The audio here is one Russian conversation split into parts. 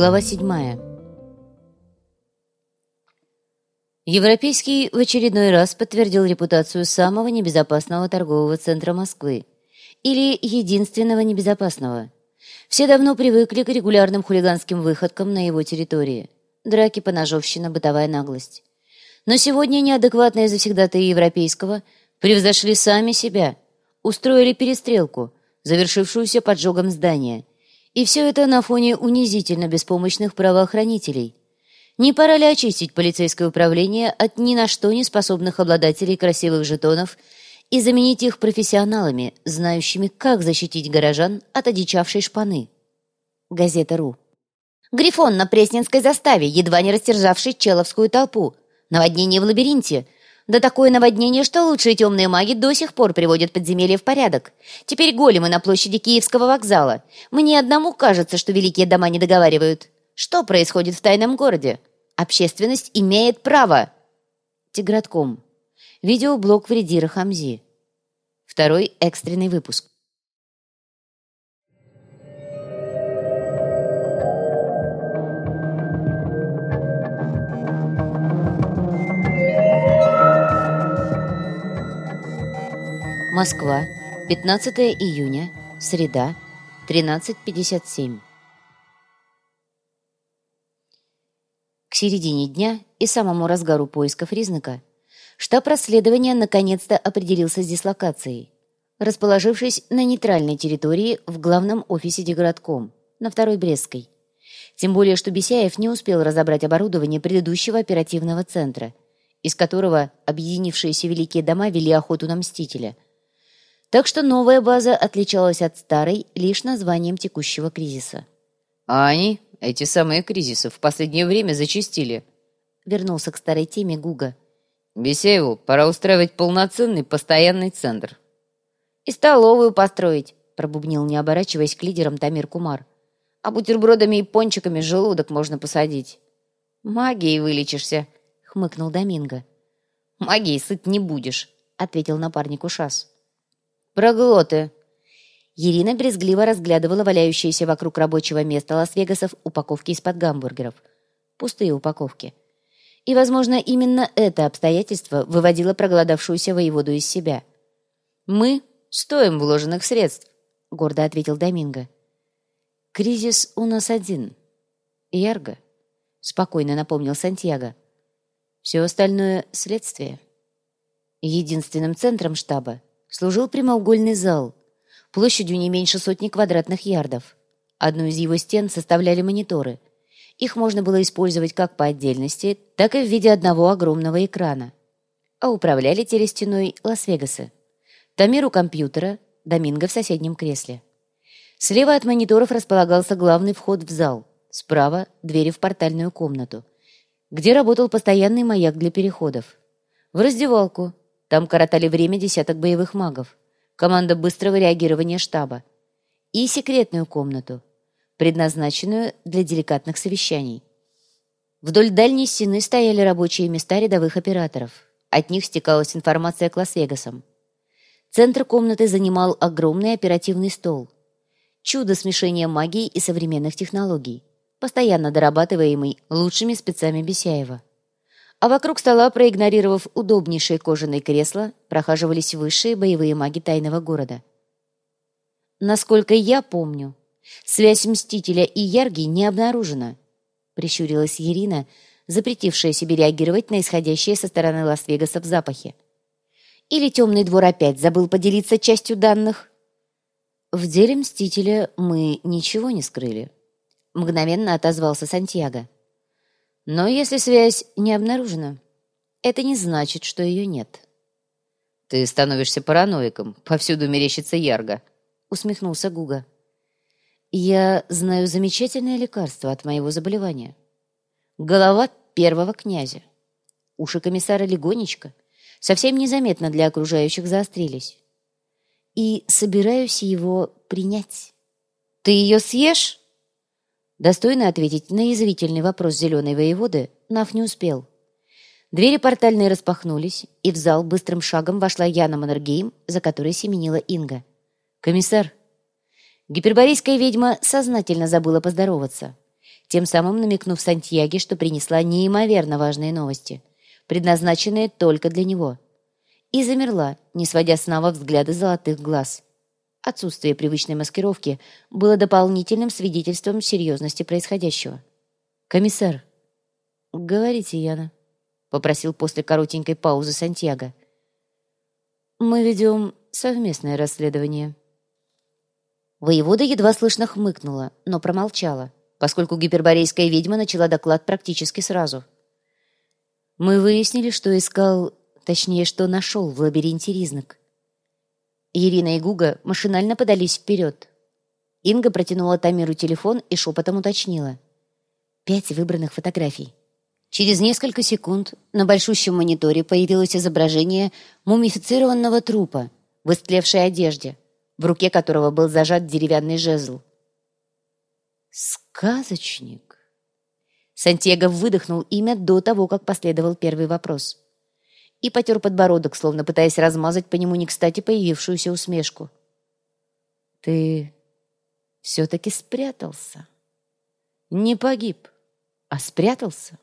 Глава 7. Европейский в очередной раз подтвердил репутацию самого небезопасного торгового центра Москвы. Или единственного небезопасного. Все давно привыкли к регулярным хулиганским выходкам на его территории. Драки, поножовщина, бытовая наглость. Но сегодня неадекватные завсегдатаи Европейского превзошли сами себя, устроили перестрелку, завершившуюся поджогом здания. И все это на фоне унизительно беспомощных правоохранителей. Не пора ли очистить полицейское управление от ни на что не способных обладателей красивых жетонов и заменить их профессионалами, знающими, как защитить горожан от одичавшей шпаны? Газета.ру. Грифон на Пресненской заставе, едва не растержавший человскую толпу. Наводнение в лабиринте. Да такое наводнение, что лучшие темные маги до сих пор приводят подземелье в порядок. Теперь големы на площади Киевского вокзала. Мне одному кажется, что великие дома не договаривают. Что происходит в тайном городе? Общественность имеет право. Тигратком. Видеоблог Вредира Хамзи. Второй экстренный выпуск. Москва, 15 июня, среда, 13:57. К середине дня и самому разгару поисков Ризнака штаб расследования наконец-то определился с дислокацией, расположившись на нейтральной территории в главном офисе Деградком, на Второй Брестской. Тем более, что Бесяев не успел разобрать оборудование предыдущего оперативного центра, из которого объединившиеся великие дома вели охоту на Мстителя. Так что новая база отличалась от старой лишь названием текущего кризиса. А они, эти самые кризисы, в последнее время зачастили. Вернулся к старой теме Гуга. Бесяеву пора устраивать полноценный постоянный центр. И столовую построить, пробубнил, не оборачиваясь к лидерам, Тамир Кумар. А бутербродами и пончиками желудок можно посадить. Магией вылечишься, хмыкнул Доминго. Магией сыт не будешь, ответил напарник Ушас. Проглоты. Ирина брезгливо разглядывала валяющиеся вокруг рабочего места Лас-Вегасов упаковки из-под гамбургеров. Пустые упаковки. И, возможно, именно это обстоятельство выводило проголодавшуюся воеводу из себя. «Мы стоим вложенных средств», — гордо ответил Доминго. «Кризис у нас один. Ярго», — спокойно напомнил Сантьяго. «Все остальное — следствие». Единственным центром штаба служил прямоугольный зал, площадью не меньше 100 квадратных ярдов. Одну из его стен составляли мониторы. Их можно было использовать как по отдельности, так и в виде одного огромного экрана. А управляли телестеной Лас-Вегасы. Тамир у компьютера, Доминго в соседнем кресле. Слева от мониторов располагался главный вход в зал, справа — двери в портальную комнату, где работал постоянный маяк для переходов. В раздевалку. Там коротали время десяток боевых магов, команда быстрого реагирования штаба. И секретную комнату, предназначенную для деликатных совещаний. Вдоль дальней стены стояли рабочие места рядовых операторов. От них стекалась информация к Лас-Вегасам. Центр комнаты занимал огромный оперативный стол. Чудо смешения магии и современных технологий, постоянно дорабатываемый лучшими спецами Бесяева. А вокруг стола, проигнорировав удобнейшие кожаные кресла, прохаживались высшие боевые маги тайного города. «Насколько я помню, связь Мстителя и Ярги не обнаружена», — прищурилась Ирина, запретившая себе реагировать на исходящие со стороны Лас-Вегасов запахи. «Или Темный двор опять забыл поделиться частью данных?» «В деле Мстителя мы ничего не скрыли», — мгновенно отозвался Сантьяго. «Но если связь не обнаружена, это не значит, что ее нет». «Ты становишься параноиком, повсюду мерещится Ярго», — усмехнулся Гуга. «Я знаю замечательное лекарство от моего заболевания. Голова первого князя. Уши комиссара легонечко, совсем незаметно для окружающих заострились. И собираюсь его принять». «Ты ее съешь?» Достойно ответить на язвительный вопрос зеленой воеводы Наф не успел. Двери портальные распахнулись, и в зал быстрым шагом вошла Яна Маннергейм, за которой семенила Инга. «Комиссар!» Гиперборейская ведьма сознательно забыла поздороваться. тем самым намекнув Сантьяге, что принесла неимоверно важные новости, предназначенные только для него. И замерла, не сводя с Нава взгляда золотых глаз. Отсутствие привычной маскировки было дополнительным свидетельством серьезности происходящего. «Комиссар». «Говорите, Яна», — попросил после коротенькой паузы Сантьяго. «Мы ведем совместное расследование». Воевода едва слышно хмыкнула, но промолчала, поскольку гиперборейская ведьма начала доклад практически сразу. «Мы выяснили, что искал, точнее, что нашел в лабиринте Ризнак». Ирина и Гуга машинально подались вперед. Инга протянула Тамиру телефон и шепотом уточнила. 5 выбранных фотографий. Через несколько секунд на большущем мониторе появилось изображение мумифицированного трупа в истлевшей одежде, в руке которого был зажат деревянный жезл. «Сказочник!» Сантьяго выдохнул имя до того, как последовал первый вопрос. И потер подбородок, словно пытаясь размазать по нему не кстати появившуюся усмешку. «Ты все-таки спрятался. Не погиб, а спрятался».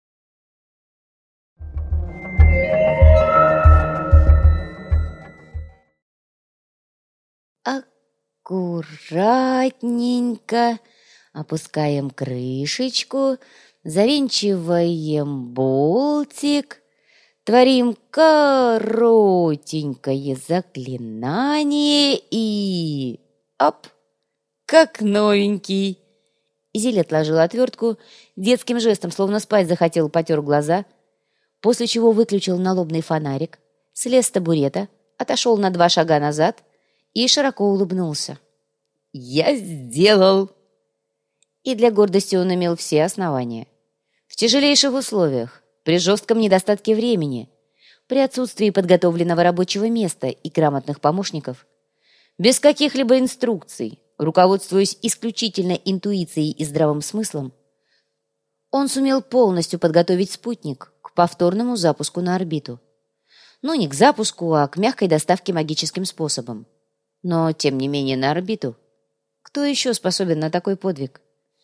Аккуратненько опускаем крышечку, завинчиваем болтик, творим коротенькое заклинание и... Оп! Как новенький! Зиль отложил отвертку, детским жестом, словно спать захотел, потер глаза, после чего выключил налобный фонарик, слез с табурета, отошел на 2 шага назад и широко улыбнулся. «Я сделал!» И для гордости он имел все основания. В тяжелейших условиях, при жестком недостатке времени, при отсутствии подготовленного рабочего места и грамотных помощников, без каких-либо инструкций, руководствуясь исключительно интуицией и здравым смыслом, он сумел полностью подготовить спутник к повторному запуску на орбиту. Ну, не к запуску, а к мягкой доставке магическим способом. Но, тем не менее, на орбиту. Кто еще способен на такой подвиг?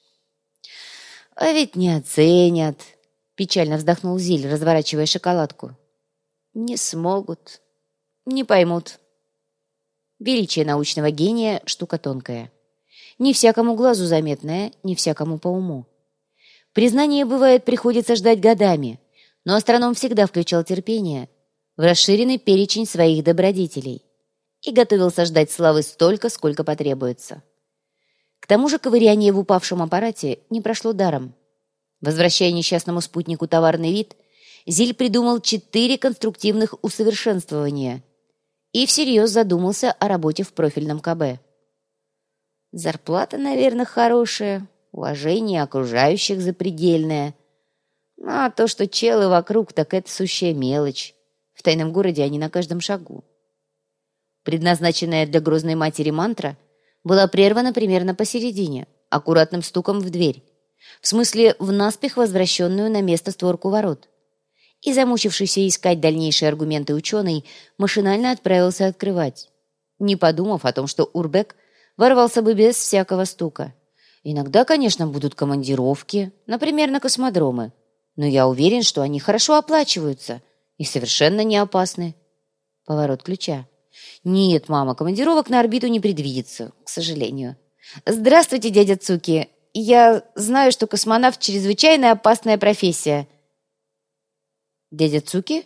«А ведь не оценят», — печально вздохнул Зиль, разворачивая шоколадку. «Не смогут, не поймут». Величие научного гения — штука тонкая. Не всякому глазу заметная, не всякому по уму. Признание, бывает, приходится ждать годами, но астроном всегда включал терпение в расширенный перечень своих добродетелей и готовился ждать славы столько, сколько потребуется. К тому же ковыряние в упавшем аппарате не прошло даром. Возвращая несчастному спутнику товарный вид, Зиль придумал 4 конструктивных усовершенствования и всерьез задумался о работе в профильном КБ. Зарплата, наверное, хорошая, уважение окружающих запредельное. А то, что челы вокруг, так это сущая мелочь. В тайном городе они на каждом шагу. Предназначенная для грозной матери мантра была прервана примерно посередине, аккуратным стуком в дверь, в смысле в наспех возвращенную на место створку ворот. И замучившийся искать дальнейшие аргументы ученый машинально отправился открывать, не подумав о том, что Урбек ворвался бы без всякого стука. Иногда, конечно, будут командировки, например, на космодромы, но я уверен, что они хорошо оплачиваются и совершенно не опасны. Поворот ключа. «Нет, мама, командировок на орбиту не предвидится, к сожалению». «Здравствуйте, дядя Цуки. Я знаю, что космонавт — чрезвычайно опасная профессия». «Дядя Цуки?»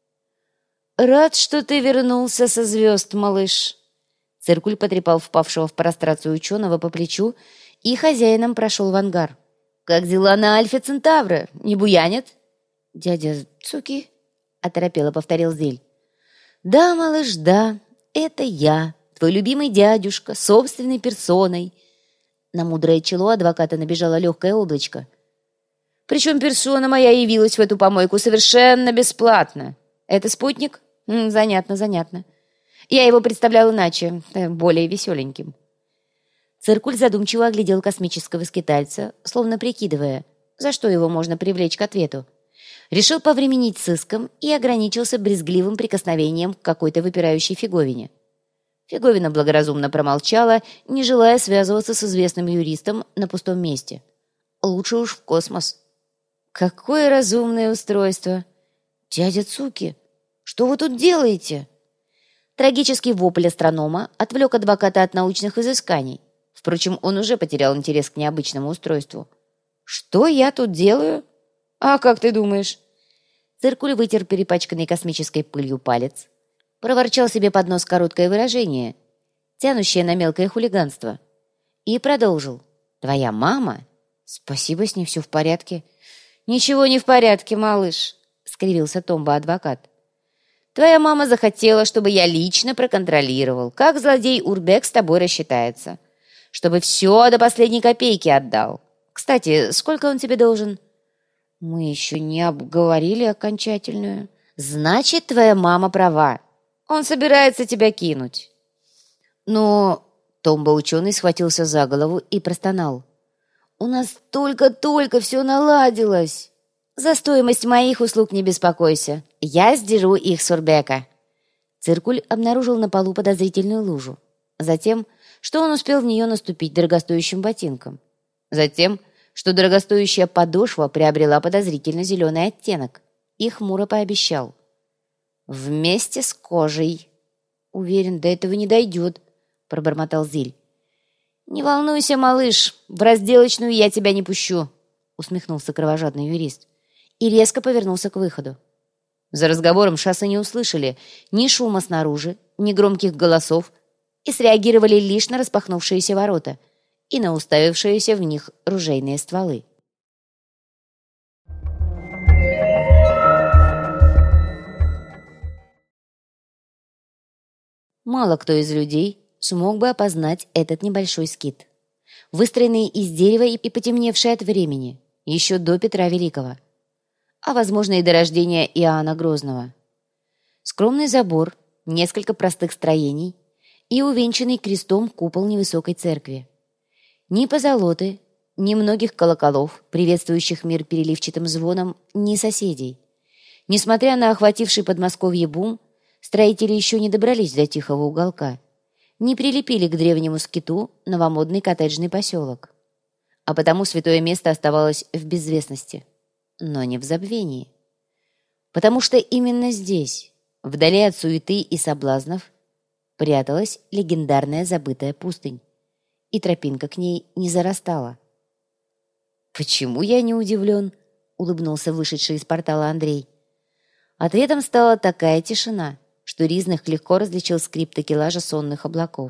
«Рад, что ты вернулся со звезд, малыш». Циркуль потрепал впавшего в прострацию ученого по плечу и хозяином прошел в ангар. «Как дела на Альфе Центавра? Не буянят?» «Дядя Цуки?» — оторопело повторил Зель. «Да, малыш, да, это я, твой любимый дядюшка, собственной персоной». На мудрое чело адвоката набежало легкое облачко. «Причем персона моя явилась в эту помойку совершенно бесплатно. Это спутник? Занятно, занятно. Я его представлял иначе, более веселеньким». Циркуль задумчиво оглядел космического скитальца, словно прикидывая, за что его можно привлечь к ответу. Решил повременить с иском и ограничился брезгливым прикосновением к какой-то выпирающей фиговине. Фиговина благоразумно промолчала, не желая связываться с известным юристом на пустом месте. Лучше уж в космос. Какое разумное устройство! Дядя Цуки, что вы тут делаете? Трагический вопль астронома отвлек адвоката от научных изысканий. Впрочем, он уже потерял интерес к необычному устройству. «Что я тут делаю? А как ты думаешь?» Циркуль вытер перепачканный космической пылью палец. Проворчал себе под нос короткое выражение, тянущее на мелкое хулиганство. И продолжил. «Твоя мама?» «Спасибо, с ней все в порядке». «Ничего не в порядке, малыш», — скривился Томба-адвокат. «Твоя мама захотела, чтобы я лично проконтролировал, как злодей Урбек с тобой рассчитается. Чтобы все до последней копейки отдал. Кстати, сколько он тебе должен?» «Мы еще не обговорили окончательную». «Значит, твоя мама права. Он собирается тебя кинуть». «Но...» — Томба-ученый схватился за голову и простонал. «У нас только-только все наладилось. За стоимость моих услуг не беспокойся. Я сдеру их с Урбека». Циркуль обнаружил на полу подозрительную лужу. Затем, что он успел в нее наступить дорогостоящим ботинком. Затем, что дорогостоящая подошва приобрела подозрительно зеленый оттенок. И хмуро пообещал. «Вместе с кожей». «Уверен, до этого не дойдет», — пробормотал Зиль. «Не волнуйся, малыш, в разделочную я тебя не пущу», — усмехнулся кровожадный юрист и резко повернулся к выходу. За разговором шоссе не услышали ни шума снаружи, ни громких голосов и среагировали лишь на распахнувшиеся ворота и на уставившиеся в них ружейные стволы. Мало кто из людей смог бы опознать этот небольшой скит, выстроенный из дерева и потемневший от времени, еще до Петра Великого, а, возможно, и до рождения Иоанна Грозного. Скромный забор, несколько простых строений и увенчанный крестом купол невысокой церкви. Ни позолоты, ни многих колоколов, приветствующих мир переливчатым звоном, ни соседей. Несмотря на охвативший Подмосковье бум, строители еще не добрались до тихого уголка, не прилепили к древнему скиту новомодный коттеджный поселок. А потому святое место оставалось в безвестности, но не в забвении. Потому что именно здесь, вдали от суеты и соблазнов, пряталась легендарная забытая пустынь, и тропинка к ней не зарастала. «Почему я не удивлен?» — улыбнулся вышедший из портала Андрей. Ответом стала такая тишина, что Ризных легко различил скрип такелажа сонных облаков.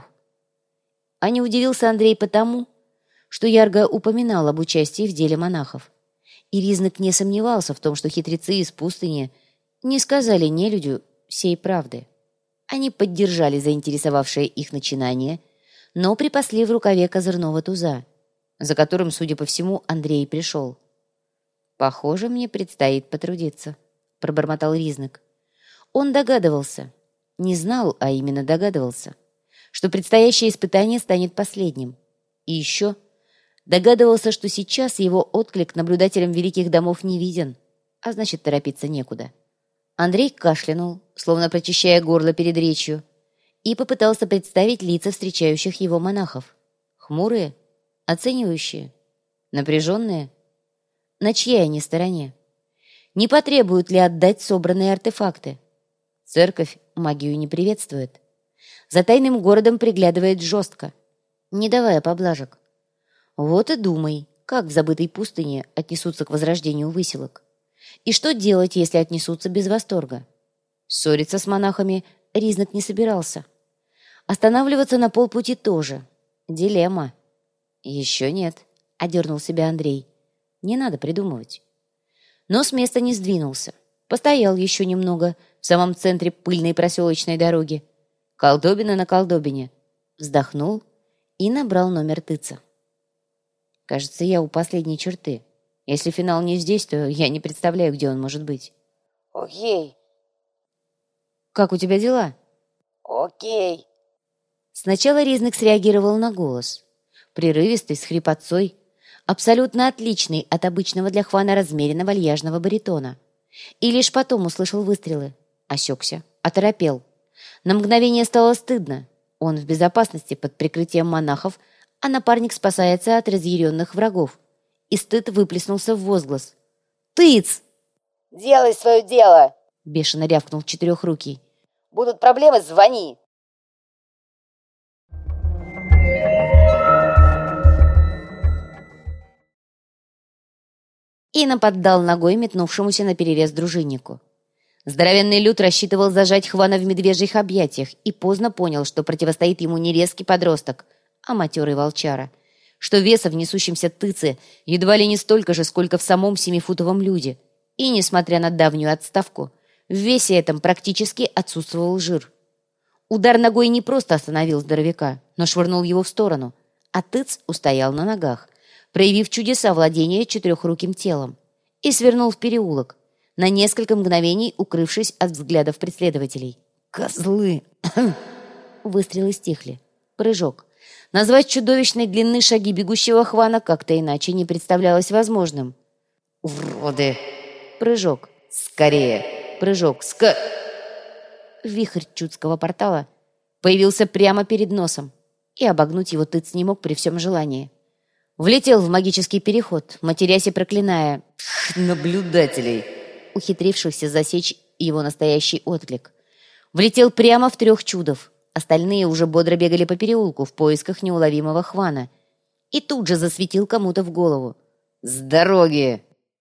А не удивился Андрей потому, что Ярго упоминал об участии в деле монахов. И Ризных не сомневался в том, что хитрецы из пустыни не сказали нелюдю всей правды. Они поддержали заинтересовавшее их начинание, но припасли в рукаве козырного туза, за которым, судя по всему, Андрей пришел. «Похоже, мне предстоит потрудиться», — пробормотал Ризных. Он догадывался, не знал, а именно догадывался, что предстоящее испытание станет последним. И еще догадывался, что сейчас его отклик наблюдателям великих домов не виден, а значит, торопиться некуда. Андрей кашлянул, словно прочищая горло перед речью, и попытался представить лица встречающих его монахов. Хмурые, оценивающие, напряженные. На чьей они стороне? Не потребуют ли отдать собранные артефакты? Церковь магию не приветствует. За тайным городом приглядывает жестко, не давая поблажек. Вот и думай, как в забытой пустыне отнесутся к возрождению выселок. И что делать, если отнесутся без восторга? Ссориться с монахами Ризных не собирался. Останавливаться на полпути тоже. Дилемма. Еще нет, — одернул себя Андрей. Не надо придумывать. Но с места не сдвинулся. Постоял еще немного в самом центре пыльной проселочной дороги. Колдобина на колдобине. Вздохнул и набрал номер тыца. Кажется, я у последней черты. Если финал не здесь, то я не представляю, где он может быть. Окей. Как у тебя дела? Окей. Сначала Ризных среагировал на голос. Прерывистый, с хрипотцой, абсолютно отличный от обычного для Хвана размеренно-вальяжного баритона. И лишь потом услышал выстрелы. Осекся, оторопел. На мгновение стало стыдно. Он в безопасности под прикрытием монахов, а напарник спасается от разъяренных врагов. и стыд выплеснулся в возглас. «Тыц!» Делай свое дело. — бешено рявкнул Четырехрукий. Будут проблемы, звони. И наподдал ногой метнувшемуся на перерез дружиннику. Здоровенный Лют рассчитывал зажать Хвана в медвежьих объятиях и поздно понял, что противостоит ему не резкий подросток, а матерый волчара, что веса в несущемся тыце едва ли не столько же, сколько в самом семифутовом люде. И, несмотря на давнюю отставку, в весе этом практически отсутствовал жир. Удар ногой не просто остановил здоровяка, но швырнул его в сторону, а тыц устоял на ногах, проявив чудеса владения четырехруким телом, и свернул в переулок, на несколько мгновений укрывшись от взглядов преследователей. «Козлы!» Выстрелы стихли. Прыжок. Назвать чудовищной длины шаги бегущего Хвана как-то иначе не представлялось возможным. «Уроды!» Прыжок. «Скорее!» Прыжок. Вихрь чудского портала появился прямо перед носом, и обогнуть его тыц не мог при всем желании. Влетел в магический переход, матерясь и проклиная наблюдателей, ухитрившихся засечь его настоящий отклик. Влетел прямо в 3 чудов. Остальные уже бодро бегали по переулку в поисках неуловимого Хвана. И тут же засветил кому-то в голову. «С дороги!»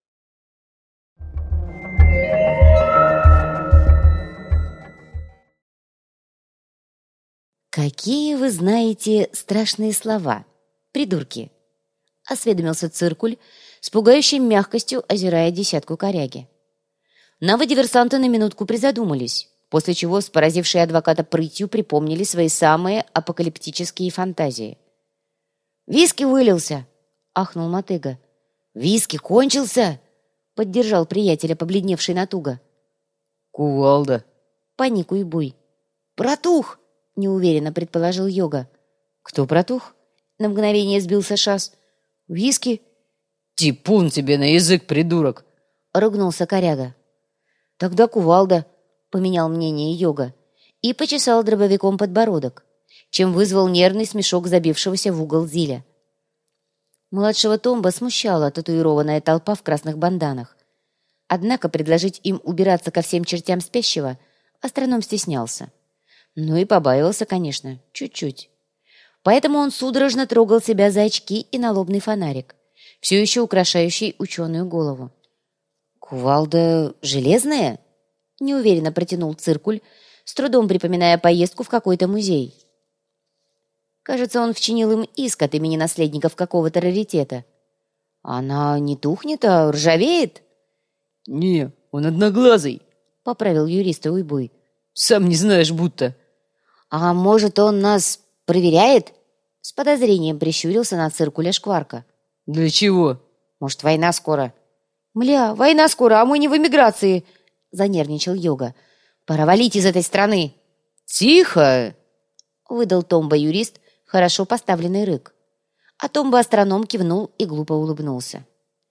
«Какие вы знаете страшные слова, придурки?» — осведомился Циркуль с пугающей мягкостью, озирая десятку коряги. Наводиверсанты на минутку призадумались, после чего с поразившей адвоката прытью припомнили свои самые апокалиптические фантазии. «Виски вылился!» — ахнул Мотыга. «Виски кончился!» — поддержал приятеля, побледневший натуго. «Кувалда!» — паник Уйбуй. «Протух!» — неуверенно предположил Йога. «Кто протух?» — на мгновение сбился Шас. «Виски?» «Типун тебе на язык, придурок!» — ругнулся коряга. «Тогда кувалда», — поменял мнение Йога и почесал дробовиком подбородок, чем вызвал нервный смешок забившегося в угол Зиля. Младшего Томба смущала татуированная толпа в красных банданах. Однако предложить им убираться ко всем чертям спящего астроном стеснялся. Ну и побаивался, конечно, чуть-чуть. Поэтому он судорожно трогал себя за очки и налобный фонарик, все еще украшающий ученую голову. «Кувалда железная?» — неуверенно протянул Циркуль, с трудом припоминая поездку в какой-то музей. Кажется, он вчинил им иск от имени наследников какого-то раритета. «Она не тухнет, а ржавеет?» «Не, он одноглазый», — поправил юриста Уйбуй. «Сам не знаешь, будто». «А может, он нас проверяет?» С подозрением прищурился на Циркуля Шкварка. «Для чего?» «Может, война скоро?» «Мля, война скоро, а мы не в эмиграции!» Занервничал Йога. «Пора валить из этой страны!» «Тихо!» Выдал Томба-юрист хорошо поставленный рык. А Томба-астроном кивнул и глупо улыбнулся.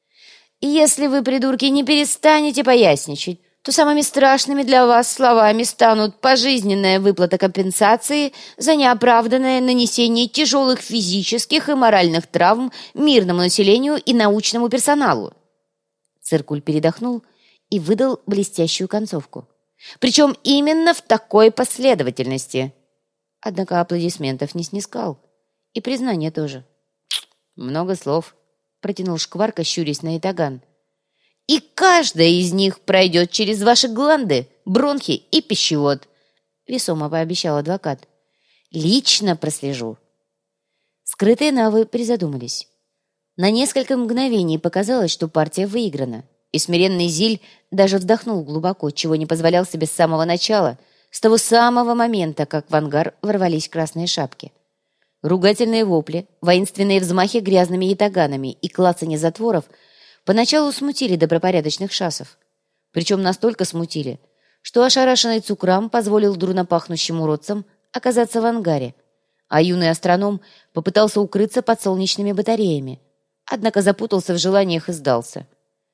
«Если вы, придурки, не перестанете поясничать, то самыми страшными для вас словами станут пожизненная выплата компенсации за неоправданное нанесение тяжелых физических и моральных травм мирному населению и научному персоналу». Циркуль передохнул и выдал блестящую концовку. Причем именно в такой последовательности. Однако аплодисментов не снискал. И признания тоже. «Много слов», — протянул Шкварка, щурясь на ятаган. «И каждая из них пройдет через ваши гланды, бронхи и пищевод», — весомо пообещал адвокат. «Лично прослежу». Скрытые навы призадумались. На несколько мгновений показалось, что партия выиграна, и смиренный Зиль даже вздохнул глубоко, чего не позволял себе с самого начала, с того самого момента, как в ангар ворвались красные шапки. Ругательные вопли, воинственные взмахи грязными ятаганами и клацанье затворов поначалу смутили добропорядочных шасов. Причем настолько смутили, что ошарашенный Цукрам позволил дурно пахнущим уродцам оказаться в ангаре, а юный астроном попытался укрыться под солнечными батареями, однако запутался в желаниях и сдался.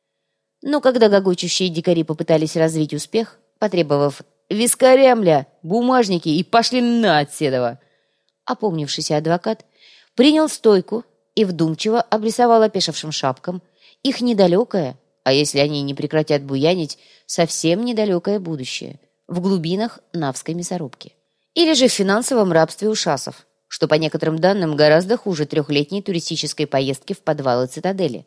Но когда гогочущие дикари попытались развить успех, потребовав «Вискаря, мля, бумажники и пошли на отседова!», опомнившийся адвокат принял стойку и вдумчиво обрисовал опешившим шапкам их недалекое, а если они не прекратят буянить, совсем недалекое будущее в глубинах Навской мясорубки. Или же в финансовом рабстве у шасов, что, по некоторым данным, гораздо хуже трехлетней туристической поездки в подвалы цитадели.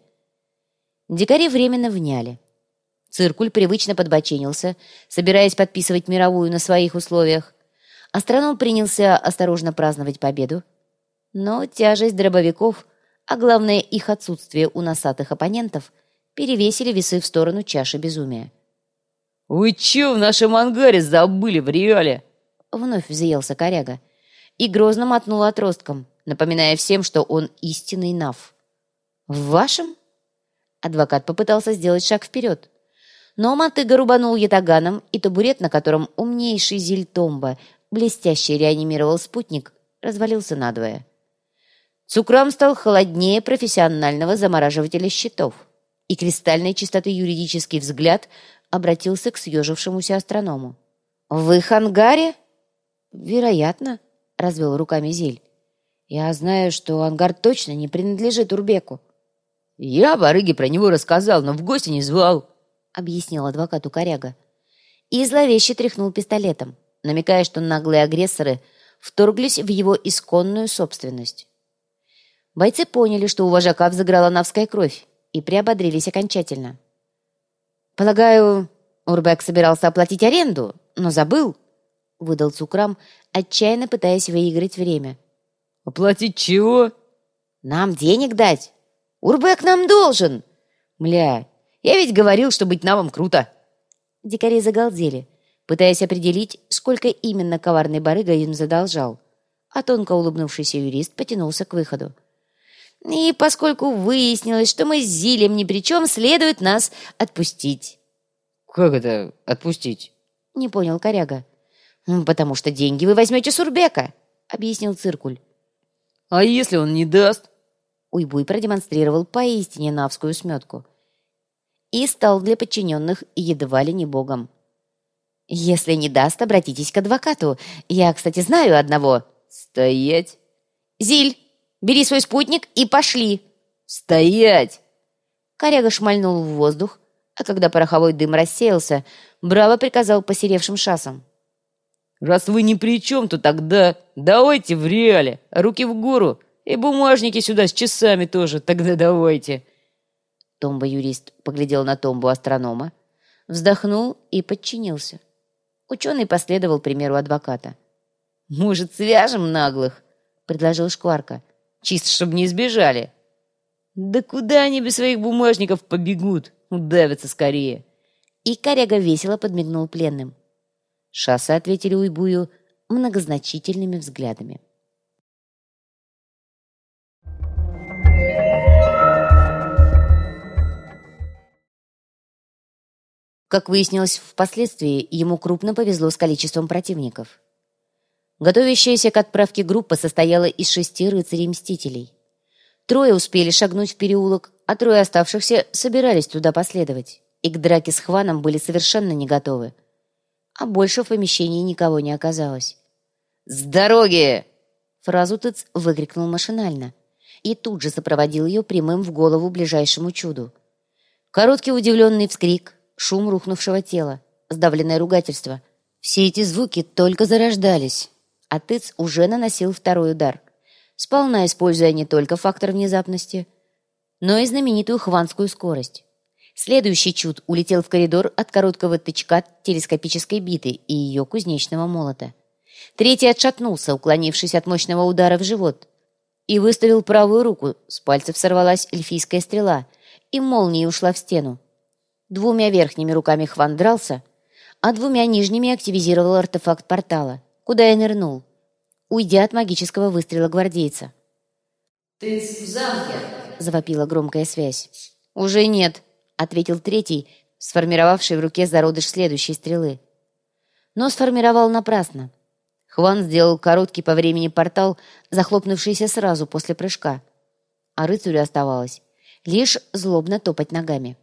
Дикари временно вняли. Циркуль привычно подбоченился, собираясь подписывать мировую на своих условиях. Астроном принялся осторожно праздновать победу, но тяжесть дробовиков, а главное их отсутствие у носатых оппонентов, перевесили весы в сторону чаши безумия. «Вы че в нашем ангаре забыли в реале?» Вновь взъелся коряга и грозно мотнул отростком, напоминая всем, что он истинный Нав. «В вашем?» Адвокат попытался сделать шаг вперед, но мотыга рубанул ятаганом, и табурет, на котором умнейший Зильтомба блестяще реанимировал спутник, развалился надвое. Цукрам стал холоднее профессионального замораживателя счетов, и кристальной чистоты юридический взгляд обратился к съежившемуся астроному. «В их ангаре?» «Вероятно», — развел руками Зиль. «Я знаю, что ангар точно не принадлежит Урбеку». «Я барыге про него рассказал, но в гости не звал», — объяснил адвокату коряга. И зловеще тряхнул пистолетом, намекая, что наглые агрессоры вторглись в его исконную собственность. Бойцы поняли, что у вожака взыграла навская кровь, и приободрились окончательно. «Полагаю, Урбек собирался оплатить аренду, но забыл», — выдал Цукрам, отчаянно пытаясь выиграть время. «Оплатить чего?» «Нам денег дать. Урбек нам должен!» «Мля, я ведь говорил, что быть навом круто!» Дикари загалдели, пытаясь определить, сколько именно коварный барыга им задолжал, а тонко улыбнувшийся юрист потянулся к выходу. «И поскольку выяснилось, что мы с Зилем ни при чем, следует нас отпустить». «Как это отпустить?» — не понял коряга. «Потому что деньги вы возьмете с Урбека», — объяснил Циркуль. «А если он не даст?» Уйбуй продемонстрировал поистине навскую сметку и стал для подчиненных едва ли не богом. «Если не даст, обратитесь к адвокату. Я, кстати, знаю одного». «Стоять!» «Зиль, бери свой спутник и пошли!» «Стоять!» Коряга шмальнул в воздух, а когда пороховой дым рассеялся, браво приказал посеревшим шасам. «Раз вы ни при чем, то тогда давайте в реале, руки в гору, и бумажники сюда с часами тоже, тогда давайте». Томба-юрист поглядел на томбу астронома, вздохнул и подчинился. Ученый последовал примеру адвоката. «Может, свяжем наглых?» — предложил Шкварка. «Чисто, чтобы не сбежали». «Да куда они без своих бумажников побегут? Удавятся скорее». И коряга весело подмигнул пленным. Шассы ответили Уйбую многозначительными взглядами. Как выяснилось впоследствии, ему крупно повезло с количеством противников. Готовящаяся к отправке группа состояла из 6 рыцарей-мстителей. 3 успели шагнуть в переулок, а 3 оставшихся собирались туда последовать, и к драке с Хваном были совершенно не готовы. А больше в помещении никого не оказалось. «С дороги!» Фразу Тыц выкрикнул машинально и тут же сопроводил ее прямым в голову ближайшему чуду. Короткий удивленный вскрик, шум рухнувшего тела, сдавленное ругательство. Все эти звуки только зарождались, а Тыц уже наносил 2-й удар, сполна используя не только фактор внезапности, но и знаменитую хванскую скорость. Следующий чуд улетел в коридор от короткого тычка телескопической биты и ее кузнечного молота. 3-й отшатнулся, уклонившись от мощного удара в живот, и выставил правую руку, с пальцев сорвалась эльфийская стрела, и молнией ушла в стену. 2 верхними руками Хван дрался, а 2 нижними активизировал артефакт портала, куда и нырнул, уйдя от магического выстрела гвардейца. «Ты в замке!» — завопила громкая связь. «Уже нет», — ответил 3-й, сформировавший в руке зародыш следующей стрелы. Но сформировал напрасно. Хван сделал короткий по времени портал, захлопнувшийся сразу после прыжка, а рыцарю оставалось лишь злобно топать ногами.